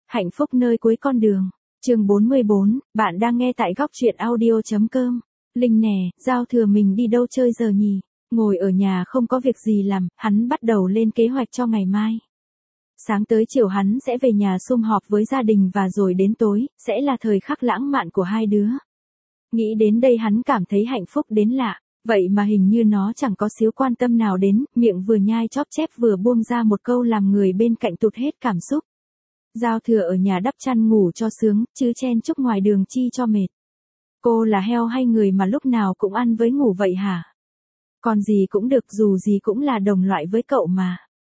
Hạnh phúc nơi cuối con đường. Chương 44, bạn đang nghe tại góc truyện audio.com. Linh nè, giao thừa mình đi đâu chơi giờ nhỉ? Ngồi ở nhà không có việc gì làm, hắn bắt đầu lên kế hoạch cho ngày mai. Sáng tới chiều hắn sẽ về nhà sum họp với gia đình và rồi đến tối, sẽ là thời khắc lãng mạn của hai đứa. Nghĩ đến đây hắn cảm thấy hạnh phúc đến lạ, vậy mà hình như nó chẳng có xíu quan tâm nào đến, miệng vừa nhai chóp chép vừa buông ra một câu làm người bên cạnh tụt hết cảm xúc. Giao thừa ở nhà đắp chăn ngủ cho sướng, chứ chen chúc ngoài đường chi cho mệt. Cô là heo hay người mà lúc nào cũng ăn với ngủ vậy hả? Còn gì cũng được, dù gì cũng là đồng loại với cậu mà.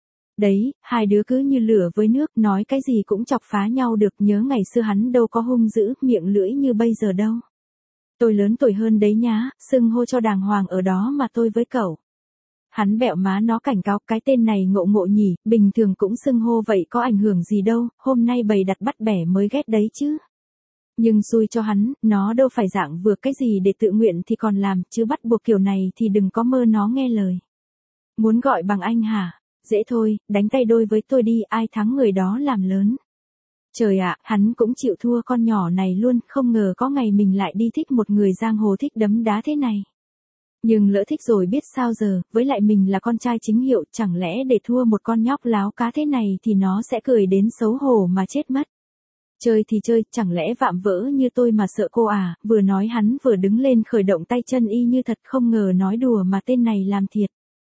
Đấy, hai đứa cứ như lửa với nước, nói cái gì cũng chọc phá nhau được, nhớ ngày xưa hắn đâu có hung dữ, miệng lưỡi như bây giờ đâu. Tôi lớn tuổi hơn đấy nhá, xưng hô cho đàng hoàng ở đó mà tôi với cậu. Hắn bẹo má nó cảnh cáo, cái tên này ngộ ngộ nhỉ, bình thường cũng xưng hô vậy có ảnh hưởng gì đâu, hôm nay bày đặt bắt bẻ mới ghét đấy chứ. Nhưng xui cho hắn, nó đâu phải dạng vừa cái gì để tự nguyện thì còn làm, chứ bắt buộc kiểu này thì đừng có mơ nó nghe lời. Muốn gọi bằng anh hả? Dễ thôi, đánh tay đôi với tôi đi, ai thắng người đó làm lớn. Trời ạ, hắn cũng chịu thua con nhỏ này luôn, không ngờ có ngày mình lại đi thích một người giang hồ thích đấm đá thế này. Nhưng lỡ thích rồi biết sao giờ, với lại mình là con trai chính hiệu, chẳng lẽ để thua một con nhóc láo cá thế này thì nó sẽ cười đến xấu hổ mà chết mất. Chơi thì chơi, chẳng lẽ vạm vỡ như tôi mà sợ cô à, vừa nói hắn vừa đứng lên khởi động tay chân y như thật, không ngờ nói đùa mà tên này làm thiệt.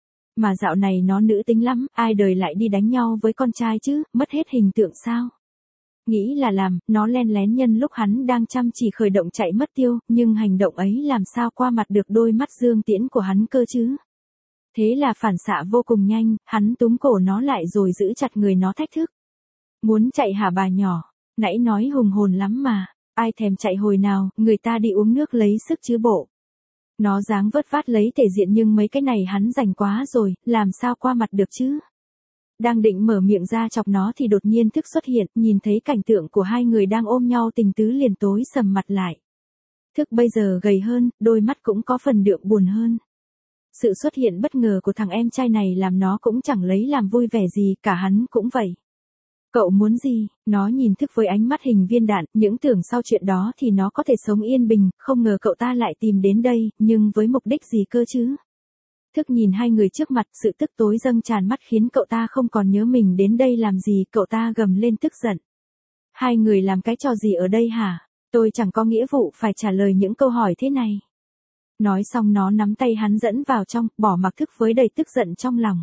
Mà dạo này nó nữ tính lắm, ai đời lại đi đánh nhau với con trai chứ, mất hết hình tượng sao. Nghĩ là làm, nó len lén nhân lúc hắn đang chăm chỉ khởi động chạy mất tiêu, nhưng hành động ấy làm sao qua mặt được đôi mắt dương tiễn của hắn cơ chứ. Thế là phản xạ vô cùng nhanh, hắn túm cổ nó lại rồi giữ chặt người nó thách thức. Muốn chạy hả bà nhỏ, nãy nói hùng hồn lắm mà, ai thèm chạy hồi nào, người ta đi uống nước lấy sức chứ bộ. Nó dáng vớt vát lấy thể diện nhưng mấy cái này hắn rành quá rồi, làm sao qua mặt được chứ. Đang định mở miệng ra chọc nó thì đột nhiên Thức xuất hiện, nhìn thấy cảnh tượng của hai người đang ôm nhau tình tứ liền tối sầm mặt lại. Thức bây giờ gầy hơn, đôi mắt cũng có phần đượm buồn hơn. Sự xuất hiện bất ngờ của thằng em trai này làm nó cũng chẳng lấy làm vui vẻ gì, cả hắn cũng vậy. Cậu muốn gì? Nó nhìn Thức với ánh mắt hình viên đạn, những tưởng sau chuyện đó thì nó có thể sống yên bình, không ngờ cậu ta lại tìm đến đây, nhưng với mục đích gì cơ chứ? Thức nhìn hai người trước mặt, sự tức tối dâng tràn mắt khiến cậu ta không còn nhớ mình đến đây làm gì, cậu ta gầm lên tức giận. Hai người làm cái trò gì ở đây hả? Tôi chẳng có nghĩa vụ phải trả lời những câu hỏi thế này. Nói xong nó nắm tay hắn dẫn vào trong, bỏ mặc Thức với đầy tức giận trong lòng.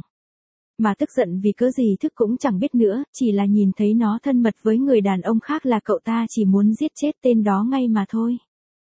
Mà tức giận vì cớ gì Thức cũng chẳng biết nữa, chỉ là nhìn thấy nó thân mật với người đàn ông khác là cậu ta chỉ muốn giết chết tên đó ngay mà thôi.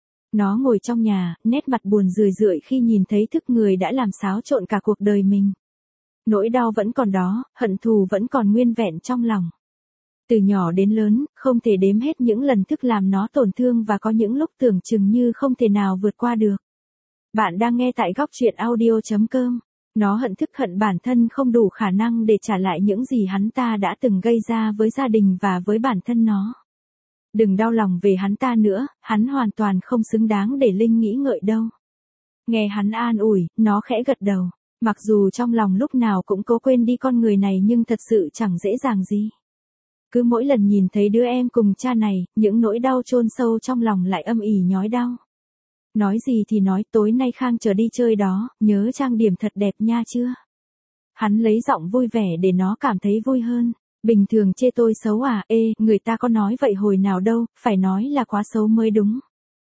Nó ngồi trong nhà, nét mặt buồn rười rượi khi nhìn thấy Thức, người đã làm xáo trộn cả cuộc đời mình. Nỗi đau vẫn còn đó, hận thù vẫn còn nguyên vẹn trong lòng. Từ nhỏ đến lớn, không thể đếm hết những lần Thức làm nó tổn thương và có những lúc tưởng chừng như không thể nào vượt qua được. Bạn đang nghe tại góc truyện audio.com. Nó hận Thức, hận bản thân không đủ khả năng để trả lại những gì hắn ta đã từng gây ra với gia đình và với bản thân nó. Đừng đau lòng về hắn ta nữa, hắn hoàn toàn không xứng đáng để Linh nghĩ ngợi đâu. Nghe hắn an ủi, nó khẽ gật đầu. Mặc dù trong lòng lúc nào cũng cố quên đi con người này nhưng thật sự chẳng dễ dàng gì. Cứ mỗi lần nhìn thấy đứa em cùng cha này, những nỗi đau chôn sâu trong lòng lại âm ỉ nhói đau. Nói gì thì nói, tối nay Khang chờ đi chơi đó, nhớ trang điểm thật đẹp nha chưa? Hắn lấy giọng vui vẻ để nó cảm thấy vui hơn. Bình thường chê tôi xấu à, người ta có nói vậy hồi nào đâu, phải nói là quá xấu mới đúng.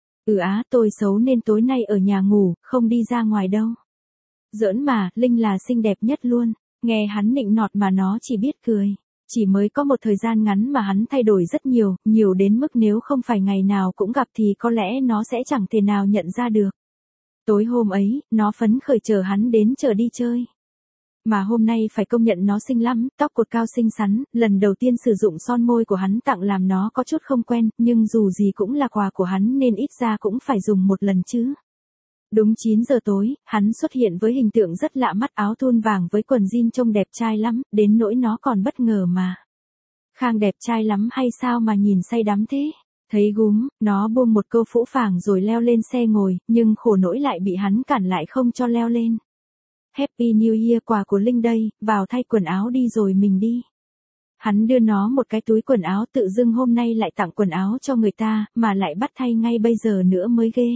Tôi xấu nên tối nay ở nhà ngủ, không đi ra ngoài đâu. Giỡn mà, Linh là xinh đẹp nhất luôn. Nghe hắn nịnh nọt mà nó chỉ biết cười. Chỉ mới có một thời gian ngắn mà hắn thay đổi rất nhiều, nhiều đến mức nếu không phải ngày nào cũng gặp thì có lẽ nó sẽ chẳng thể nào nhận ra được. Tối hôm ấy, nó phấn khởi chờ hắn đến chờ đi chơi. Mà hôm nay phải công nhận nó xinh lắm, tóc cột cao xinh xắn, lần đầu tiên sử dụng son môi của hắn tặng làm nó có chút không quen, nhưng dù gì cũng là quà của hắn nên ít ra cũng phải dùng một lần chứ. Đúng 9 giờ tối, hắn xuất hiện với hình tượng rất lạ mắt, áo thun vàng với quần jean trông đẹp trai lắm, đến nỗi nó còn bất ngờ mà. Khang đẹp trai lắm hay sao mà nhìn say đắm thế? Thấy gúm, nó buông một câu phũ phàng rồi leo lên xe ngồi, nhưng khổ nỗi lại bị hắn cản lại không cho leo lên. Happy New Year, quà của Linh đây, vào thay quần áo đi rồi mình đi. Hắn đưa nó một cái túi quần áo, tự dưng hôm nay lại tặng quần áo cho người ta, mà lại bắt thay ngay bây giờ nữa mới ghê.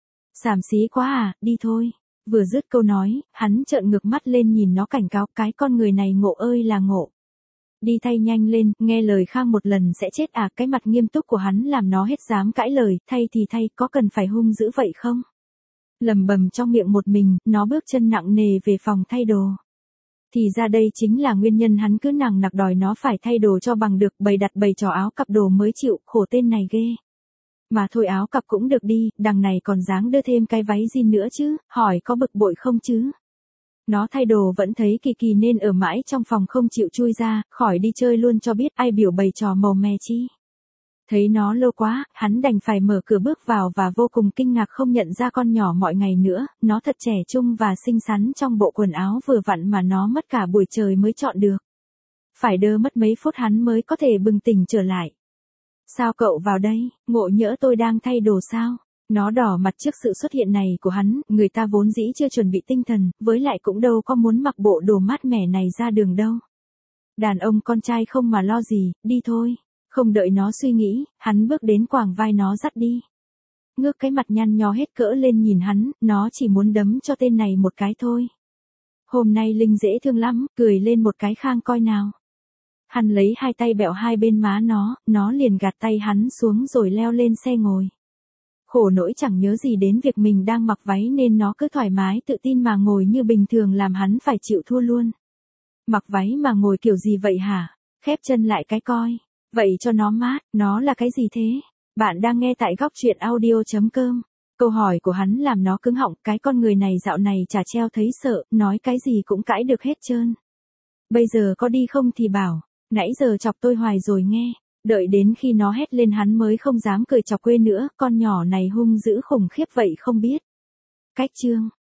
Xàm xí quá à, đi thôi. Vừa dứt câu nói, hắn trợn ngược mắt lên nhìn nó cảnh cáo, cái con người này ngộ ơi là ngộ. Đi thay nhanh lên, nghe lời Khang một lần sẽ chết à. Cái mặt nghiêm túc của hắn làm nó hết dám cãi lời, thay thì thay, có cần phải hung dữ vậy không? Lầm bầm trong miệng một mình, nó bước chân nặng nề về phòng thay đồ. Thì ra đây chính là nguyên nhân hắn cứ nằng nặc đòi nó phải thay đồ cho bằng được, bày đặt bày trò áo cặp đồ mới chịu, khổ tên này ghê. Mà thôi áo cặp cũng được đi, đằng này còn dáng đưa thêm cái váy jean nữa chứ, hỏi có bực bội không chứ? Nó thay đồ vẫn thấy kỳ kỳ nên ở mãi trong phòng không chịu chui ra, khỏi đi chơi luôn cho biết ai biểu bày trò màu mè chi. Thấy nó lâu quá, hắn đành phải mở cửa bước vào và vô cùng kinh ngạc không nhận ra con nhỏ mọi ngày nữa, nó thật trẻ trung và xinh xắn trong bộ quần áo vừa vặn mà nó mất cả buổi trời mới chọn được. Phải đơ mất mấy phút hắn mới có thể bừng tỉnh trở lại. Sao cậu vào đây, ngộ nhỡ tôi đang thay đồ sao? Nó đỏ mặt trước sự xuất hiện này của hắn, người ta vốn dĩ chưa chuẩn bị tinh thần, với lại cũng đâu có muốn mặc bộ đồ mát mẻ này ra đường đâu. Đàn ông con trai không mà lo gì, đi thôi. Không đợi nó suy nghĩ, hắn bước đến quàng vai nó dắt đi. Ngước cái mặt nhăn nhó hết cỡ lên nhìn hắn, nó chỉ muốn đấm cho tên này một cái thôi. Hôm nay Linh dễ thương lắm, cười lên một cái Khang coi nào. Hắn lấy hai tay bẹo hai bên má nó liền gạt tay hắn xuống rồi leo lên xe ngồi. Khổ nỗi chẳng nhớ gì đến việc mình đang mặc váy nên nó cứ thoải mái tự tin mà ngồi như bình thường làm hắn phải chịu thua luôn. Mặc váy mà ngồi kiểu gì vậy hả? Khép chân lại cái coi. Vậy cho nó mát, nó là cái gì thế? Bạn đang nghe tại góc truyện audio.com. Câu hỏi của hắn làm nó cứng họng, cái con người này dạo này chả treo thấy sợ, nói cái gì cũng cãi được hết trơn. Bây giờ có đi không thì bảo, nãy giờ chọc tôi hoài rồi nghe. Đợi đến khi nó hét lên hắn mới không dám cười chọc quê nữa, con nhỏ này hung dữ khủng khiếp vậy không biết. Cách chương